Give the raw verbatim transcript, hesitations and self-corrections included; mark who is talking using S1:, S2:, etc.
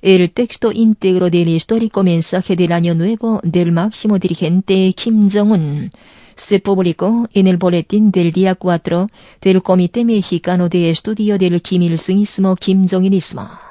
S1: El texto íntegro del histórico mensaje del Año Nuevo del máximo dirigente Kim Jong-un se publicó en el boletín del día cuatro del Comité Mexicano de Estudio del Kim Il-sungismo, Kim Jong-ilismo.